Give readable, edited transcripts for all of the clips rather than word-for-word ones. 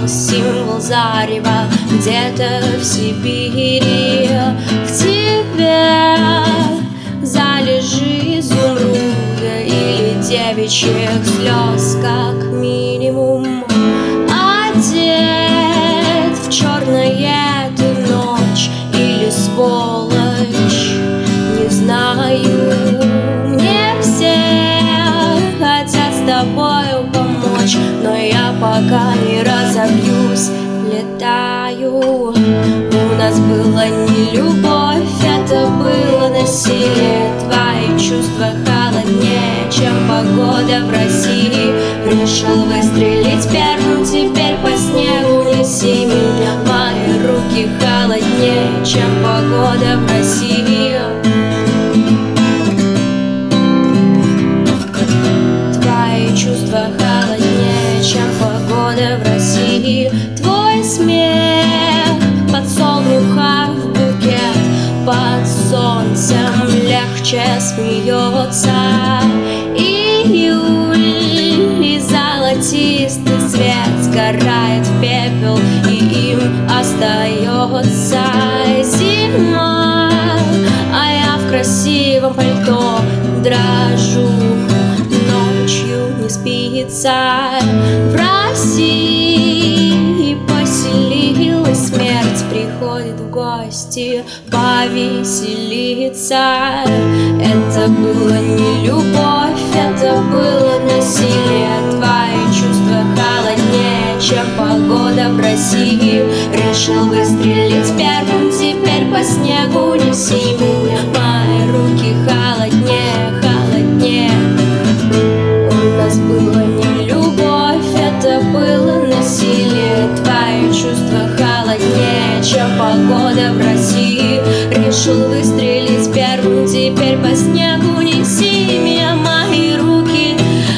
символ зарева где-то в Сибири. К тебе залежи изумруда или девичьих слез как минимум. Одет в черное ты ночь или сволочь, не знаю. Мне все хотят с тобою помочь, но я пока не разобьюсь, летаю. У нас была не любовь, это было насилие. Твои чувства холоднее, чем погода в России. Решил выстрелить первым, теперь по снегу неси меня. Мои руки холоднее, чем погода в России. Твои чувства холоднее, чем погода в России. Твой смех подсолнуха в букет, под солнцем легче смеется июль, и золотистый свет сгорает в пепел, и им остается зима. А я в красивом пальто дрожу, ночью не спится. В России поселилась смерть, приходит в гости повеселиться. Это было не любовь, это было насилие. Твои чувства холоднее, чем погода в России. Решил выстрелить первым, теперь по снегу неси меня. Мои руки холоднее, холоднее. У нас было не любовь, это было насилие. Твои чувства холоднее, чем погода в России. Решил выстрелить первым, теперь по снегу неси меня. Мои руки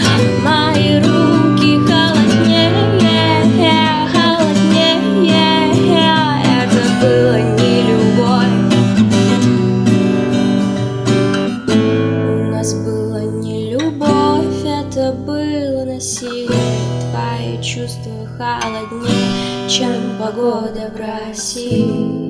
холоднее, холоднее. Это было не любовь. У нас было не любовь, это было насилие. Твои чувства холоднее, чем погода в России.